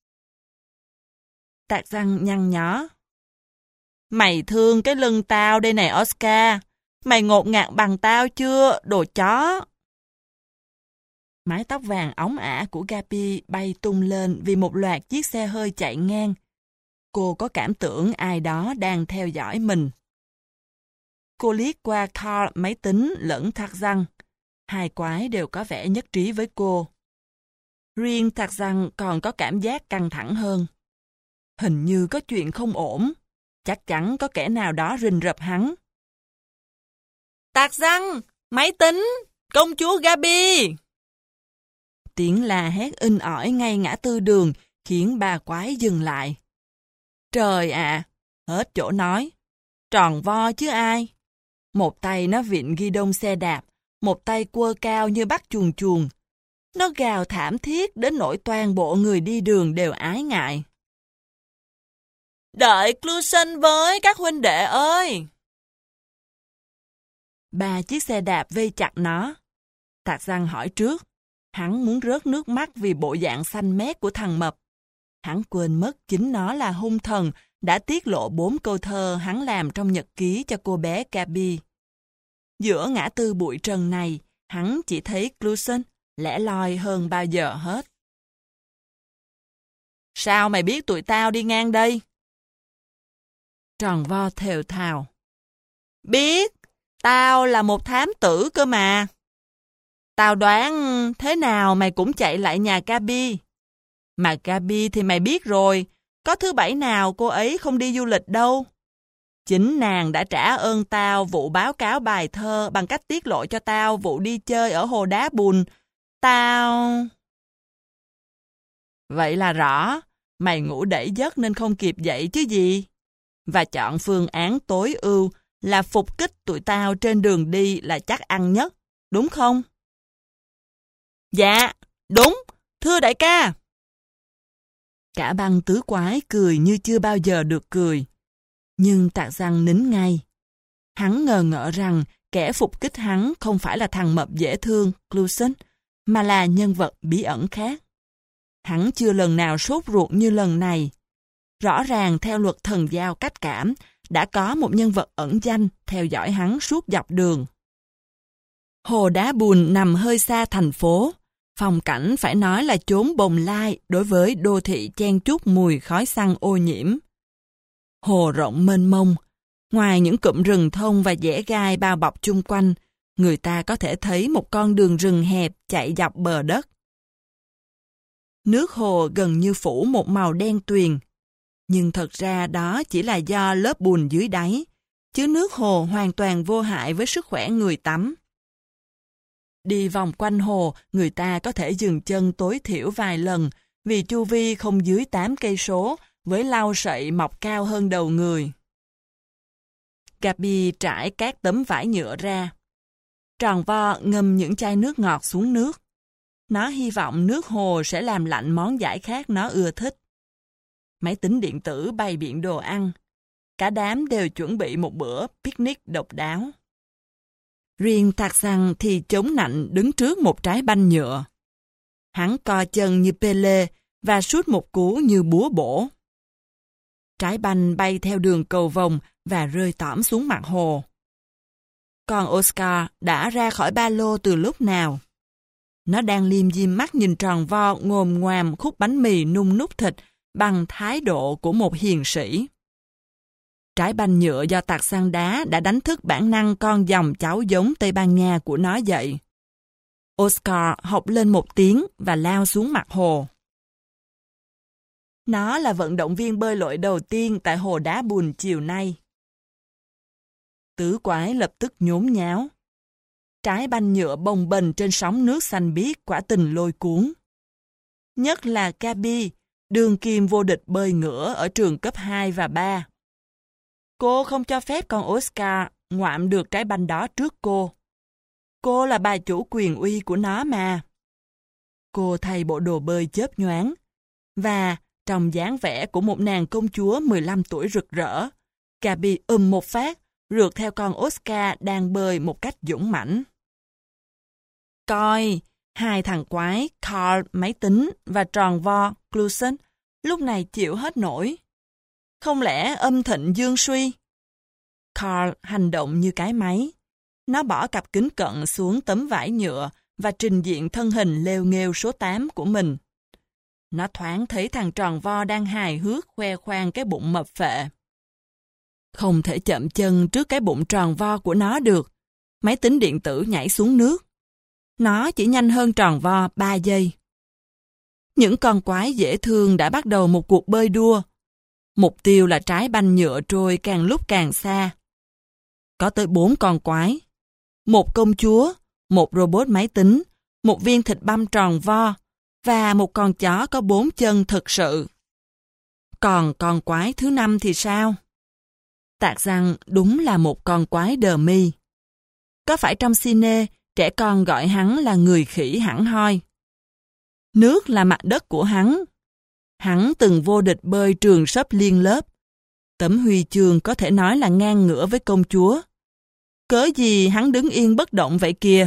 Tạc Răng nhăn nhó. Mày thương cái lưng tao đây này Oscar. Mày ngột ngạt bằng tao chưa, đồ chó? Mái tóc vàng óng ả của Gabi bay tung lên vì một loạt chiếc xe hơi chạy ngang. Cô có cảm tưởng ai đó đang theo dõi mình. Cô liếc qua Carl máy tính lẫn Tạc Răng. Hai quái đều có vẻ nhất trí với cô. Riêng Tạc Răng còn có cảm giác căng thẳng hơn. Hình như có chuyện không ổn. Chắc chắn có kẻ nào đó rình rập hắn. Tạc Răng! Máy tính! Công chúa Gabi! Tiếng la hét in ỏi ngay ngã tư đường khiến ba quái dừng lại. Trời ạ! À, hết chỗ nói. Tròn vo chứ ai. Một tay nó vịn ghi đông xe đạp, một tay quơ cao như bắt chuồn chuồn. Nó gào thảm thiết đến nỗi toàn bộ người đi đường đều ái ngại. Đợi Clusen với các huynh đệ ơi! Ba chiếc xe đạp vây chặt nó. Tạc Răng hỏi trước. Hắn muốn rớt nước mắt vì bộ dạng xanh mét của thằng mập. Hắn quên mất chính nó là hung thần đã tiết lộ bốn câu thơ hắn làm trong nhật ký cho cô bé Gabi. Giữa ngã tư bụi trần này, hắn chỉ thấy Clusen lẻ loi hơn bao giờ hết. Sao mày biết tụi tao đi ngang đây? Tròn vo thều thào. Biết, tao là một thám tử cơ mà. Tao đoán thế nào mày cũng chạy lại nhà Gabi. Mà Gabi thì mày biết rồi, có thứ bảy nào cô ấy không đi du lịch đâu. Chính nàng đã trả ơn tao vụ báo cáo bài thơ bằng cách tiết lộ cho tao vụ đi chơi ở hồ đá bùn. Tao... Vậy là rõ, mày ngủ đẩy giấc nên không kịp dậy chứ gì. Và chọn phương án tối ưu là phục kích tụi tao trên đường đi là chắc ăn nhất, đúng không? Dạ, đúng, thưa đại ca. Cả băng tứ quái cười như chưa bao giờ được cười. Nhưng Tạc Răng nín ngay. Hắn ngờ ngợ rằng kẻ phục kích hắn không phải là thằng mập dễ thương, Clusen, mà là nhân vật bí ẩn khác. Hắn chưa lần nào sốt ruột như lần này. Rõ ràng theo luật thần giao cách cảm, đã có một nhân vật ẩn danh theo dõi hắn suốt dọc đường. Hồ đá bùn nằm hơi xa thành phố. Phong cảnh phải nói là chốn bồng lai đối với đô thị chen chúc mùi khói xăng ô nhiễm. Hồ rộng mênh mông, ngoài những cụm rừng thông và dẻ gai bao bọc chung quanh, người ta có thể thấy một con đường rừng hẹp chạy dọc bờ đất. Nước hồ gần như phủ một màu đen tuyền, nhưng thật ra đó chỉ là do lớp bùn dưới đáy, chứ nước hồ hoàn toàn vô hại với sức khỏe người tắm. Đi vòng quanh hồ, người ta có thể dừng chân tối thiểu vài lần vì chu vi không dưới tám cây số với lau sậy mọc cao hơn đầu người. Gabi trải các tấm vải nhựa ra. Tròn vo ngâm những chai nước ngọt xuống nước. Nó hy vọng nước hồ sẽ làm lạnh món giải khát nó ưa thích. Máy tính điện tử bày biện đồ ăn. Cả đám đều chuẩn bị một bữa picnic độc đáo. Riêng Tạc Răng thì chống nạnh đứng trước một trái banh nhựa. Hắn co chân như Pele và sút một cú như búa bổ. Trái banh bay theo đường cầu vồng và rơi tõm xuống mặt hồ. Còn Oscar đã ra khỏi ba lô từ lúc nào. Nó đang liêm diêm mắt nhìn tròn vo ngồm ngoàm khúc bánh mì nung nút thịt bằng thái độ của một hiền sĩ. Trái banh nhựa do tạt xăng đá đã đánh thức bản năng con dòng cháu giống Tây Ban Nha của nó dậy. Oscar học lên một tiếng và lao xuống mặt hồ. Nó là vận động viên bơi lội đầu tiên tại hồ đá bùn chiều nay. Tứ quái lập tức nhốn nháo. Trái banh nhựa bồng bềnh trên sóng nước xanh biếc quả tình lôi cuốn. Nhất là Gaby, đương kim vô địch bơi ngửa ở trường cấp hai và ba. Cô không cho phép con Oscar ngoạm được trái banh đó trước cô. Cô là bà chủ quyền uy của nó mà. Cô thay bộ đồ bơi chớp nhoáng và trong dáng vẻ của một nàng công chúa mười lăm tuổi rực rỡ, Gaby ùm một phát, rượt theo con Oscar đang bơi một cách dũng mãnh. Coi, hai thằng quái Carl máy tính và tròn vo Clusen lúc này chịu hết nổi. Không lẽ âm thịnh dương suy? Carl hành động như cái máy. Nó bỏ cặp kính cận xuống tấm vải nhựa và trình diện thân hình lêu nghêu số tám của mình. Nó thoáng thấy thằng tròn vo đang hài hước khoe khoang cái bụng mập phệ. Không thể chậm chân trước cái bụng tròn vo của nó được. Máy tính điện tử nhảy xuống nước. Nó chỉ nhanh hơn tròn vo ba giây. Những con quái dễ thương đã bắt đầu một cuộc bơi đua. Mục tiêu là trái banh nhựa trôi càng lúc càng xa. Có tới bốn con quái. Một công chúa, một robot máy tính, một viên thịt băm tròn vo và một con chó có bốn chân thực sự. Còn con quái thứ năm thì sao? Tạc rằng đúng là một con quái đờ mi. Có phải trong cine, trẻ con gọi hắn là người khỉ hẳn hoi. Nước là mặt đất của hắn. Hắn từng vô địch bơi trường sấp liên lớp. Tấm huy chương có thể nói là ngang ngửa với công chúa. Cớ gì hắn đứng yên bất động vậy kìa?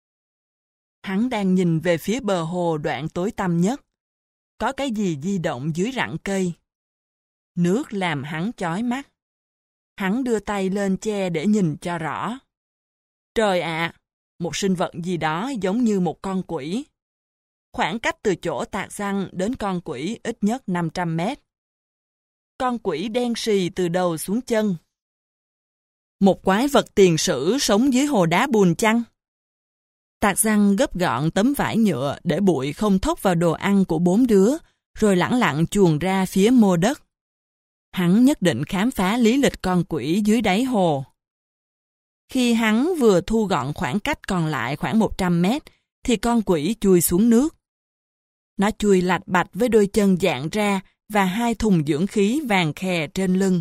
Hắn đang nhìn về phía bờ hồ đoạn tối tăm nhất. Có cái gì di động dưới rặng cây. Nước làm hắn chói mắt. Hắn đưa tay lên che để nhìn cho rõ. Trời ạ, một sinh vật gì đó giống như một con quỷ. Khoảng cách từ chỗ tạc xăng đến con quỷ ít nhất năm trăm mét. Con quỷ đen xì từ đầu xuống chân. Một quái vật tiền sử sống dưới hồ đá bùn chăng? Tạc xăng gấp gọn tấm vải nhựa để bụi không thốc vào đồ ăn của bốn đứa, rồi lẳng lặng chuồn ra phía mô đất. Hắn nhất định khám phá lý lịch con quỷ dưới đáy hồ. Khi hắn vừa thu gọn khoảng cách còn lại khoảng một trăm mét, thì con quỷ chui xuống nước. Nó chui lạch bạch với đôi chân dạn ra và hai thùng dưỡng khí vàng khè trên lưng.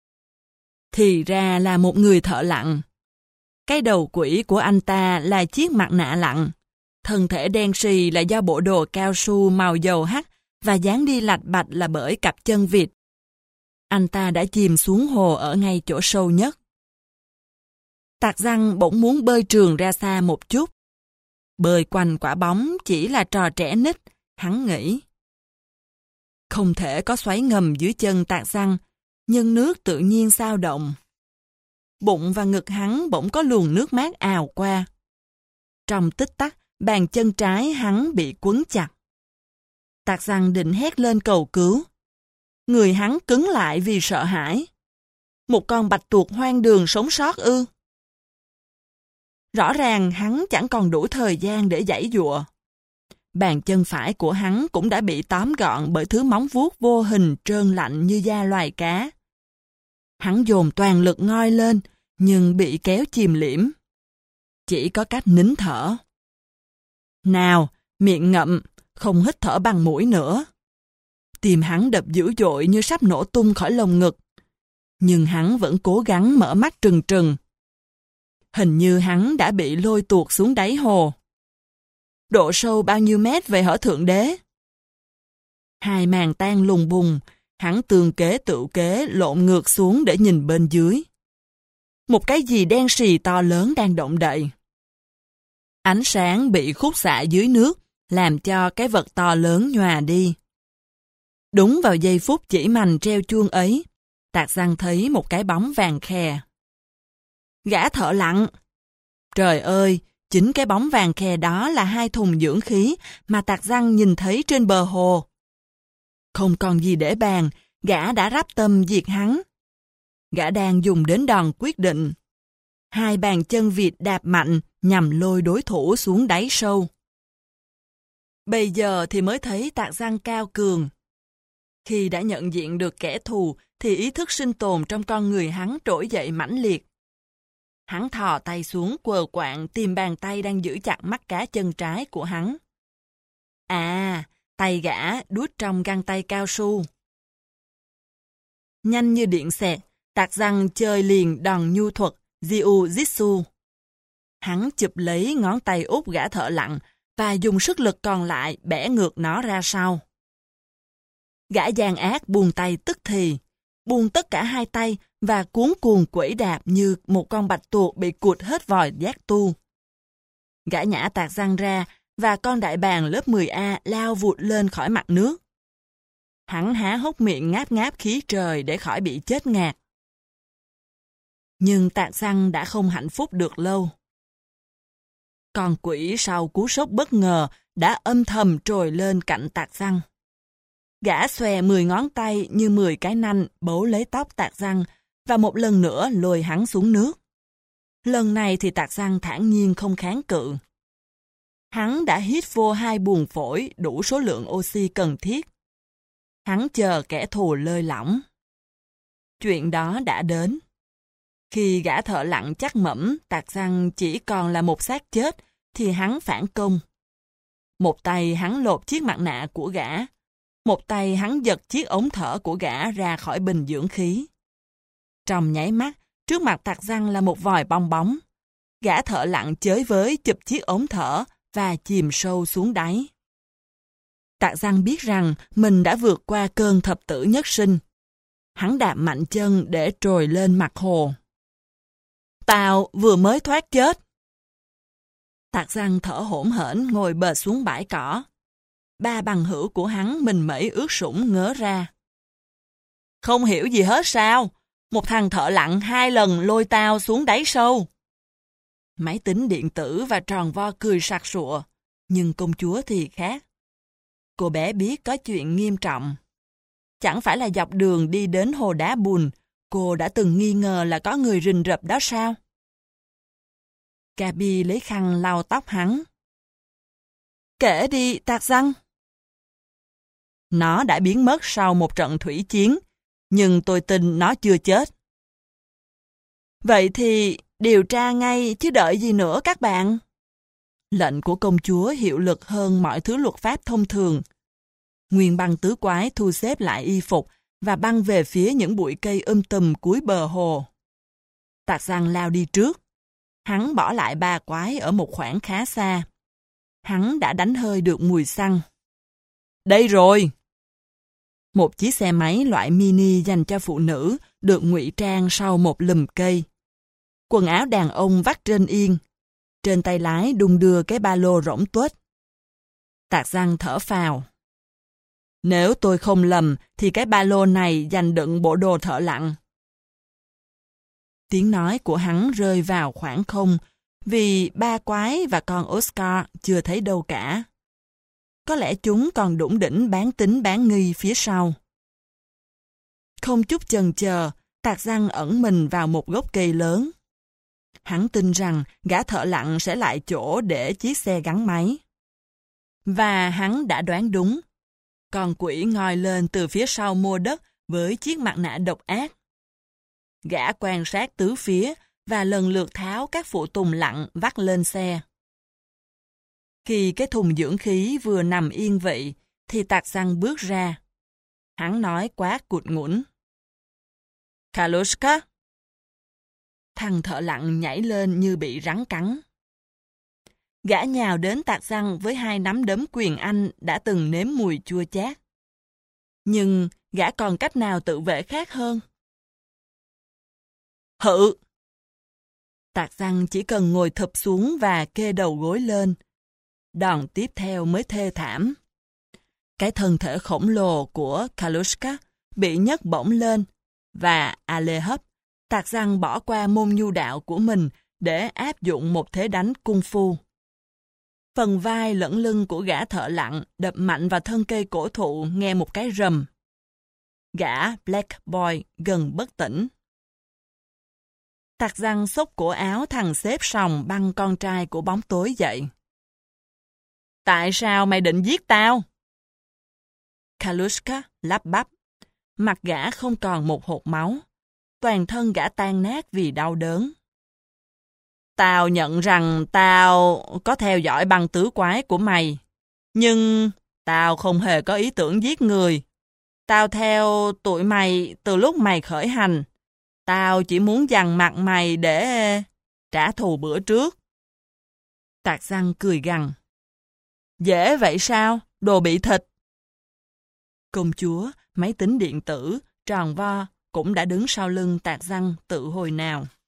Thì ra là một người thợ lặn. Cái đầu quỷ của anh ta là chiếc mặt nạ lặn. Thân thể đen xì là do bộ đồ cao su màu dầu hắt và dáng đi lạch bạch là bởi cặp chân vịt. Anh ta đã chìm xuống hồ ở ngay chỗ sâu nhất. Tạc răng bỗng muốn bơi trường ra xa một chút. Bơi quanh quả bóng chỉ là trò trẻ nít, hắn nghĩ. Không thể có xoáy ngầm dưới chân tạc răng, nhưng nước tự nhiên xao động. Bụng và ngực hắn bỗng có luồng nước mát ào qua. Trong tích tắc, bàn chân trái hắn bị quấn chặt. Tạc răng định hét lên cầu cứu. Người hắn cứng lại vì sợ hãi. Một con bạch tuộc hoang đường sống sót ư? Rõ ràng hắn chẳng còn đủ thời gian để giãy giụa. Bàn chân phải của hắn cũng đã bị tóm gọn bởi thứ móng vuốt vô hình trơn lạnh như da loài cá. Hắn dồn toàn lực ngoi lên, nhưng bị kéo chìm liễm. Chỉ có cách nín thở. Nào, miệng ngậm, không hít thở bằng mũi nữa. Tim hắn đập dữ dội như sắp nổ tung khỏi lồng ngực. Nhưng hắn vẫn cố gắng mở mắt trừng trừng. Hình như hắn đã bị lôi tuột xuống đáy hồ. Độ sâu bao nhiêu mét về hở Thượng Đế? Hai màn tan lùng bùng, hắn tường kế tự kế lộn ngược xuống để nhìn bên dưới. Một cái gì đen xì to lớn đang động đậy. Ánh sáng bị khúc xạ dưới nước, làm cho cái vật to lớn nhòa đi. Đúng vào giây phút chỉ mành treo chuông ấy, Tạc răng thấy một cái bóng vàng khè. Gã thợ lặn! Trời ơi, Chính cái bóng vàng khè đó là hai thùng dưỡng khí mà Tạc Răng nhìn thấy trên bờ hồ. Không còn gì để bàn, gã đã ráp tâm diệt hắn. Gã đang dùng đến đòn quyết định. Hai bàn chân vịt đạp mạnh nhằm lôi đối thủ xuống đáy sâu. Bây giờ thì mới thấy Tạc Răng cao cường. Khi đã nhận diện được kẻ thù thì ý thức sinh tồn trong con người hắn trỗi dậy mãnh liệt. Hắn thò tay xuống quờ quạng tìm bàn tay đang giữ chặt mắt cá chân trái của hắn. À, tay gã đút trong găng tay cao su. Nhanh như điện xẹt, Tạc Răng chơi liền đòn nhu thuật Jiu-Jitsu. Hắn chụp lấy ngón tay út gã thợ lặn và dùng sức lực còn lại bẻ ngược nó ra sau. Gã gian ác buông tay tức thì, buông tất cả hai tay và cuống cuồng quẩy đạp như một con bạch tuộc bị cụt hết vòi giác tu. Gã nhả Tạc Răng ra và con đại bàng lớp mười A lao vụt lên khỏi mặt nước. Hắn há hốc miệng ngáp ngáp khí trời để khỏi bị chết ngạt. Nhưng Tạc Răng đã không hạnh phúc được lâu. Con quỷ sau cú sốc bất ngờ đã âm thầm trồi lên cạnh Tạc Răng. Gã xòe mười ngón tay như mười cái nanh bấu lấy tóc Tạc Răng và một lần nữa lôi hắn xuống nước. Lần này thì Tạc Răng thản nhiên không kháng cự. Hắn đã hít vô hai buồng phổi đủ số lượng oxy cần thiết. Hắn chờ kẻ thù lơi lỏng. Chuyện đó đã đến. Khi gã thợ lặn chắc mẩm Tạc Răng chỉ còn là một xác chết thì hắn phản công. Một tay hắn lột chiếc mặt nạ của gã. Một tay hắn giật chiếc ống thở của gã ra khỏi bình dưỡng khí. Trong nháy mắt, trước mặt Tạc Răng là một vòi bong bóng. Gã thợ lặn chới với chụp chiếc ống thở và chìm sâu xuống đáy. Tạc Răng biết rằng mình đã vượt qua cơn thập tử nhất sinh. Hắn đạp mạnh chân để trồi lên mặt hồ. Tao vừa mới thoát chết. Tạc Răng thở hổn hển ngồi bệt xuống bãi cỏ. Ba bằng hữu của hắn mình mẩy ướt sũng ngớ ra. Không hiểu gì hết sao? Một thằng thợ lặn hai lần lôi tao xuống đáy sâu. Máy tính điện tử và tròn vo cười sặc sụa. Nhưng công chúa thì khác. Cô bé biết có chuyện nghiêm trọng. Chẳng phải là dọc đường đi đến hồ đá bùn, cô đã từng nghi ngờ là có người rình rập đó sao? Gaby lấy khăn lau tóc hắn. Kể đi, Tạc Răng. Nó đã biến mất sau một trận thủy chiến, nhưng tôi tin nó chưa chết. Vậy thì điều tra ngay chứ đợi gì nữa các bạn. Lệnh của công chúa hiệu lực hơn mọi thứ luật pháp thông thường. Nguyên băng tứ quái thu xếp lại y phục và băng về phía những bụi cây um tùm cuối bờ hồ. Tạc Răng lao đi trước. Hắn bỏ lại ba quái ở một khoảng khá xa. Hắn đã đánh hơi được mùi xăng. Đây rồi! Một chiếc xe máy loại mini dành cho phụ nữ được ngụy trang sau một lùm cây. Quần áo đàn ông vắt trên yên. Trên tay lái đung đưa cái ba lô rỗng tuếch. Tạc Răng thở phào. Nếu tôi không lầm thì cái ba lô này dành đựng bộ đồ thợ lặn. Tiếng nói của hắn rơi vào khoảng không vì ba quái và con Oscar chưa thấy đâu cả. Có lẽ chúng còn đủng đỉnh bán tính bán nghi phía sau. Không chút chần chờ, Tạc Răng ẩn mình vào một gốc cây lớn. Hắn tin rằng gã thợ lặn sẽ lại chỗ để chiếc xe gắn máy. Và hắn đã đoán đúng. Con quỷ ngoi lên từ phía sau mô đất với chiếc mặt nạ độc ác. Gã quan sát tứ phía và lần lượt tháo các phụ tùng lặn vắt lên xe. Khi cái thùng dưỡng khí vừa nằm yên vị, thì Tạc Răng bước ra. Hắn nói quá cụt ngủn. Kalushka! Thằng thợ lặn nhảy lên như bị rắn cắn. Gã nhào đến Tạc Răng với hai nắm đấm quyền Anh đã từng nếm mùi chua chát. Nhưng gã còn cách nào tự vệ khác hơn? Hự! Tạc Răng chỉ cần ngồi thụp xuống và kê đầu gối lên. Đòn tiếp theo mới thê thảm. Cái thân thể khổng lồ của Kalushka bị nhấc bổng lên và a lê hấp, Tạc Răng bỏ qua môn nhu đạo của mình để áp dụng một thế đánh cung phu. Phần vai lẫn lưng của gã thợ lặn đập mạnh vào thân cây cổ thụ nghe một cái rầm. Gã Black Boy gần bất tỉnh. Tạc răng xốc cổ áo thằng xếp sòng băng con trai của bóng tối dậy. Tại sao mày định giết tao? Kaluska lắp bắp. Mặt gã không còn một hột máu. Toàn thân gã tan nát vì đau đớn. Tao nhận rằng tao có theo dõi băng tứ quái của mày. Nhưng tao không hề có ý tưởng giết người. Tao theo tụi mày từ lúc mày khởi hành. Tao chỉ muốn dằn mặt mày để trả thù bữa trước. Tạc răng cười gằn. Dễ vậy sao? Đồ bị thịt. Công chúa, máy tính điện tử, tròn vo, cũng đã đứng sau lưng Tạc răng tự hồi nào.